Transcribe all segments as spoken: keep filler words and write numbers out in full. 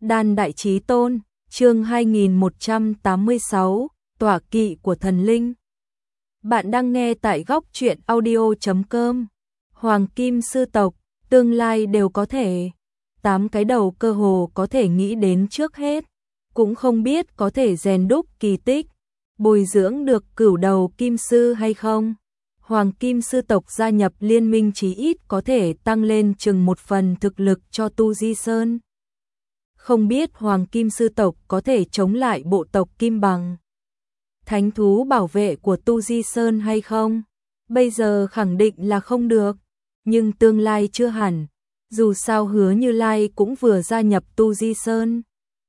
Đan Đại Chí Tôn, chương hai nghìn một trăm tám mươi sáu, Tọa kỵ của thần linh. Bạn đang nghe tại góc truyện audio chấm com. Hoàng Kim sư tộc, tương lai đều có thể. Tám cái đầu cơ hồ có thể nghĩ đến trước hết, cũng không biết có thể rèn đúc kỳ tích, bồi dưỡng được cửu đầu kim sư hay không. Hoàng Kim sư tộc gia nhập liên minh chí ít có thể tăng lên chừng một phần thực lực cho Tu Di Sơn. Không biết Hoàng Kim sư tộc có thể chống lại bộ tộc Kim Bằng, thánh thú bảo vệ của Tu Di Sơn hay không? Bây giờ khẳng định là không được, nhưng tương lai chưa hẳn. Dù sao Hứa Như Lai cũng vừa gia nhập Tu Di Sơn.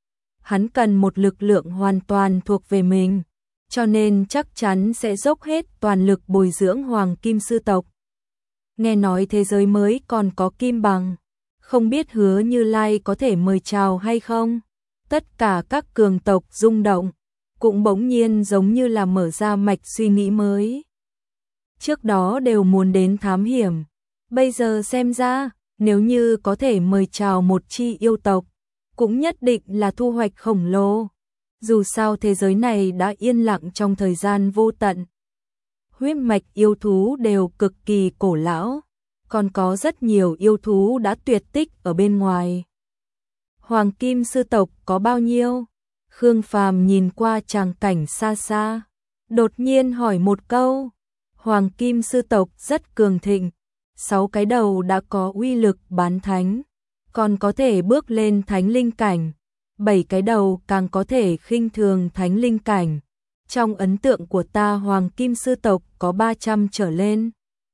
Hắn cần một lực lượng hoàn toàn thuộc về mình, cho nên chắc chắn sẽ dốc hết toàn lực bồi dưỡng Hoàng Kim sư tộc. Nghe nói thế giới mới còn có Kim Bằng, không biết Hứa Như Lai có thể mời chào hay không? Tất cả các cường tộc rung động, cũng bỗng nhiên giống như là mở ra mạch suy nghĩ mới. Trước đó đều muốn đến thám hiểm, bây giờ xem ra, nếu như có thể mời chào một chi yêu tộc, cũng nhất định là thu hoạch khổng lồ. Dù sao thế giới này đã yên lặng trong thời gian vô tận. Huyết mạch yêu thú đều cực kỳ cổ lão, còn có rất nhiều yêu thú đã tuyệt tích ở bên ngoài. Hoàng Kim sư tộc có bao nhiêu? Khương Phàm nhìn qua tràng cảnh xa xa, đột nhiên hỏi một câu. Hoàng Kim sư tộc rất cường thịnh, sáu cái đầu đã có uy lực bán thánh, còn có thể bước lên thánh linh cảnh, bảy cái đầu càng có thể khinh thường thánh linh cảnh. Trong ấn tượng của ta Hoàng Kim sư tộc có ba trăm trở lên.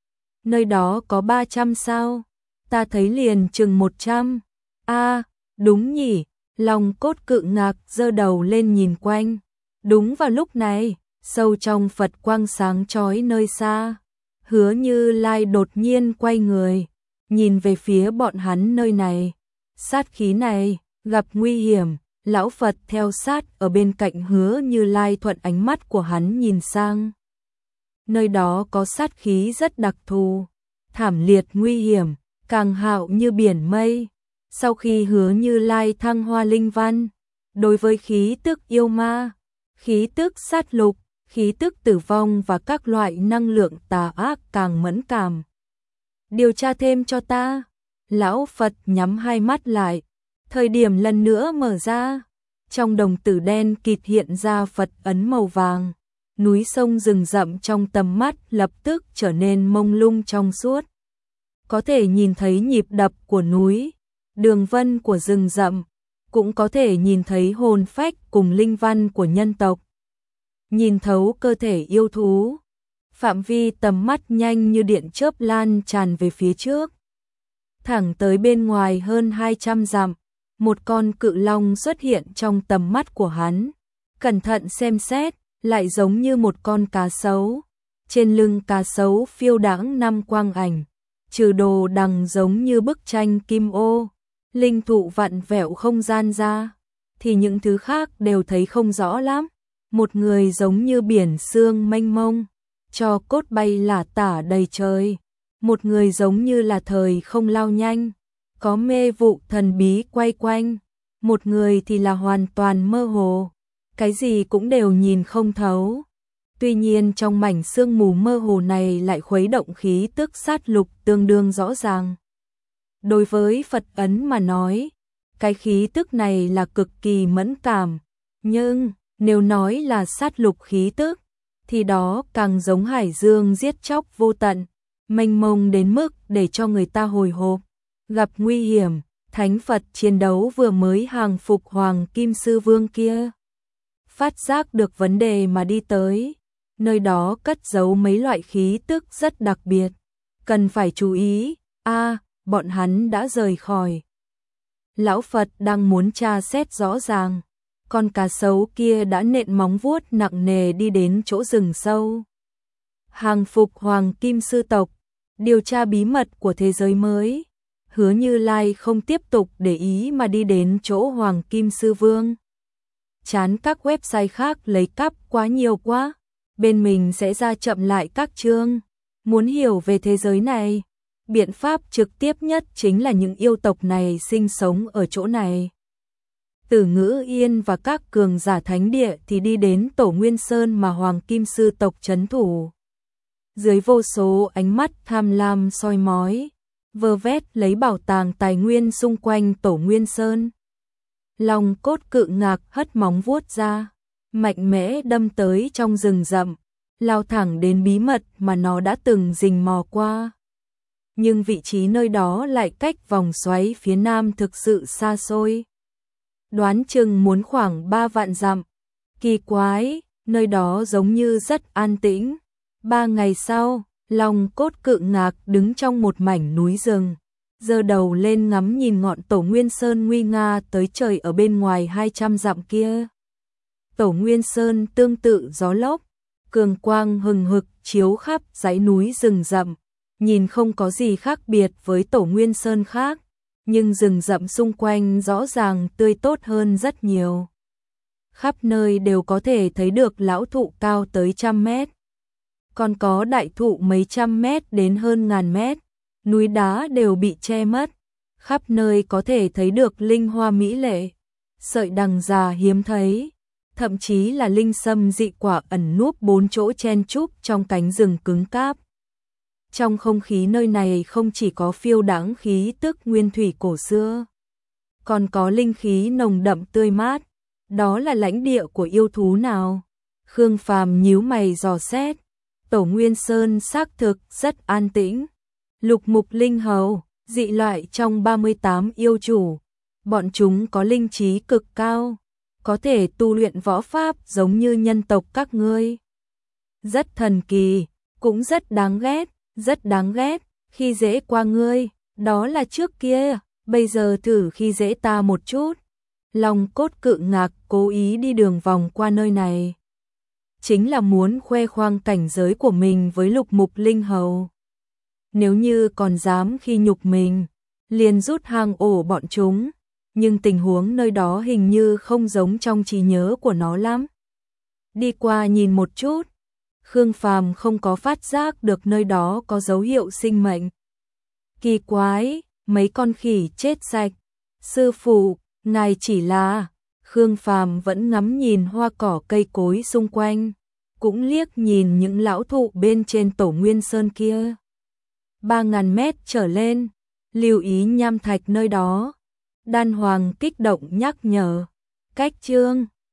Nơi đó có ba trăm sao? Ta thấy liền chừng một trăm. A, đúng nhỉ. Long Cốt Cự Ngạc giơ đầu lên nhìn quanh. Đúng vào lúc này, sâu trong Phật quang sáng chói nơi xa, Hứa Như Lai đột nhiên quay người, nhìn về phía bọn hắn nơi này. Sát khí này, gặp nguy hiểm, lão Phật theo sát ở bên cạnh Hứa Như Lai, thuận ánh mắt của hắn nhìn sang. Nơi đó có sát khí rất đặc thù, thảm liệt nguy hiểm, càng hạo như biển mây. Sau khi Hứa Như Lai thăng hoa linh văn, đối với khí tức yêu ma, khí tức sát lục, khí tức tử vong và các loại năng lượng tà ác càng mẫn cảm. Điều tra thêm cho ta. Lão Phật nhắm hai mắt lại, thời điểm lần nữa mở ra, trong đồng tử đen kịt hiện ra Phật ấn màu vàng. Núi sông rừng rậm trong tầm mắt lập tức trở nên mông lung trong suốt. Có thể nhìn thấy nhịp đập của núi, đường vân của rừng rậm, cũng có thể nhìn thấy hồn phách cùng linh văn của nhân tộc. Nhìn thấu cơ thể yêu thú, phạm vi tầm mắt nhanh như điện chớp lan tràn về phía trước. Thẳng tới bên ngoài hơn hai trăm dặm, một con cự long xuất hiện trong tầm mắt của hắn. Cẩn thận xem xét, lại giống như một con cá sấu. Trên lưng cá sấu phiêu đãng năm quang ảnh, trừ đồ đằng giống như bức tranh kim ô, linh thụ vặn vẹo không gian ra, thì những thứ khác đều thấy không rõ lắm. Một người giống như biển sương mênh mông, cho cốt bay lả tả đầy trời. Một người giống như là thời không lao nhanh, có mê vụ thần bí quay quanh. Một người thì là hoàn toàn mơ hồ, cái gì cũng đều nhìn không thấu. Tuy nhiên trong mảnh sương mù mơ hồ này lại khuấy động khí tức sát lục tương đương rõ ràng. Đối với Phật ấn mà nói, cái khí tức này là cực kỳ mẫn cảm, nhưng nếu nói là sát lục khí tức, thì đó càng giống hải dương giết chóc vô tận, mênh mông đến mức để cho người ta hồi hộp. Gặp nguy hiểm, thánh Phật chiến đấu vừa mới hàng phục Hoàng Kim sư vương kia, phát giác được vấn đề mà đi tới. Nơi đó cất giấu mấy loại khí tức rất đặc biệt, cần phải chú ý. A, bọn hắn đã rời khỏi. Lão Phật đang muốn tra xét rõ ràng, con cá sấu kia đã nện móng vuốt nặng nề đi đến chỗ rừng sâu. Hàng phục Hoàng Kim sư tộc, điều tra bí mật của thế giới mới. Hứa Như Lai không tiếp tục để ý mà đi đến chỗ Hoàng Kim sư vương. Chán các website khác lấy cắp quá nhiều quá, bên mình sẽ ra chậm lại các chương. Muốn hiểu về thế giới này, biện pháp trực tiếp nhất chính là những yêu tộc này sinh sống ở chỗ này. Từ Ngữ Yên và các cường giả thánh địa thì đi đến Tổ Nguyên Sơn mà Hoàng Kim Sư tộc trấn thủ. Dưới vô số ánh mắt tham lam soi mói, vơ vét lấy bảo tàng tài nguyên xung quanh Tổ Nguyên Sơn. Long cốt cự ngạc hất móng vuốt ra, mạnh mẽ đâm tới trong rừng rậm, lao thẳng đến bí mật mà nó đã từng rình mò qua. Nhưng vị trí nơi đó lại cách vòng xoáy phía nam thực sự xa xôi. Đoán chừng muốn khoảng ba vạn dặm. Kỳ quái, nơi đó giống như rất an tĩnh. Ba ngày sau, Long cốt cự ngạc đứng trong một mảnh núi rừng, giơ đầu lên ngắm nhìn ngọn Tổ Nguyên Sơn nguy nga tới trời ở bên ngoài hai trăm dặm kia. Tổ Nguyên Sơn tương tự gió lốc, cường quang hừng hực chiếu khắp dãy núi rừng rậm, nhìn không có gì khác biệt với Tổ Nguyên Sơn khác, nhưng rừng rậm xung quanh rõ ràng tươi tốt hơn rất nhiều. Khắp nơi đều có thể thấy được lão thụ cao tới trăm mét, còn có đại thụ mấy trăm mét đến hơn ngàn mét, núi đá đều bị che mất, khắp nơi có thể thấy được linh hoa mỹ lệ, sợi đằng già hiếm thấy, thậm chí là linh sâm dị quả ẩn núp bốn chỗ chen chúc trong cánh rừng cứng cáp. Trong không khí nơi này không chỉ có phiêu đãng khí tức nguyên thủy cổ xưa, còn có linh khí nồng đậm tươi mát. Đó là lãnh địa của yêu thú nào? Khương Phàm nhíu mày dò xét. Tổ Nguyên Sơn xác thực rất an tĩnh. Lục mục linh hầu, dị loại trong ba mươi tám yêu chủ. Bọn chúng có linh trí cực cao, có thể tu luyện võ pháp giống như nhân tộc các ngươi. Rất thần kỳ, cũng rất đáng ghét, rất đáng ghét, khi dễ qua ngươi, đó là trước kia, bây giờ thử khi dễ ta một chút. Long cốt cự ngạc cố ý đi đường vòng qua nơi này, chính là muốn khoe khoang cảnh giới của mình với lục mục linh hầu. Nếu như còn dám khi nhục mình, liền rút hang ổ bọn chúng, nhưng tình huống nơi đó hình như không giống trong trí nhớ của nó lắm. Đi qua nhìn một chút, Khương Phàm không có phát giác được nơi đó có dấu hiệu sinh mệnh. Kỳ quái, mấy con khỉ chết sạch. Sư phụ, ngài chỉ là... Khương Phàm vẫn ngắm nhìn hoa cỏ cây cối xung quanh, cũng liếc nhìn những lão thụ bên trên Tổ Nguyên Sơn kia. Ba ngàn mét trở lên, lưu ý nham thạch nơi đó. Đan Hoàng kích động nhắc nhở. Cách chương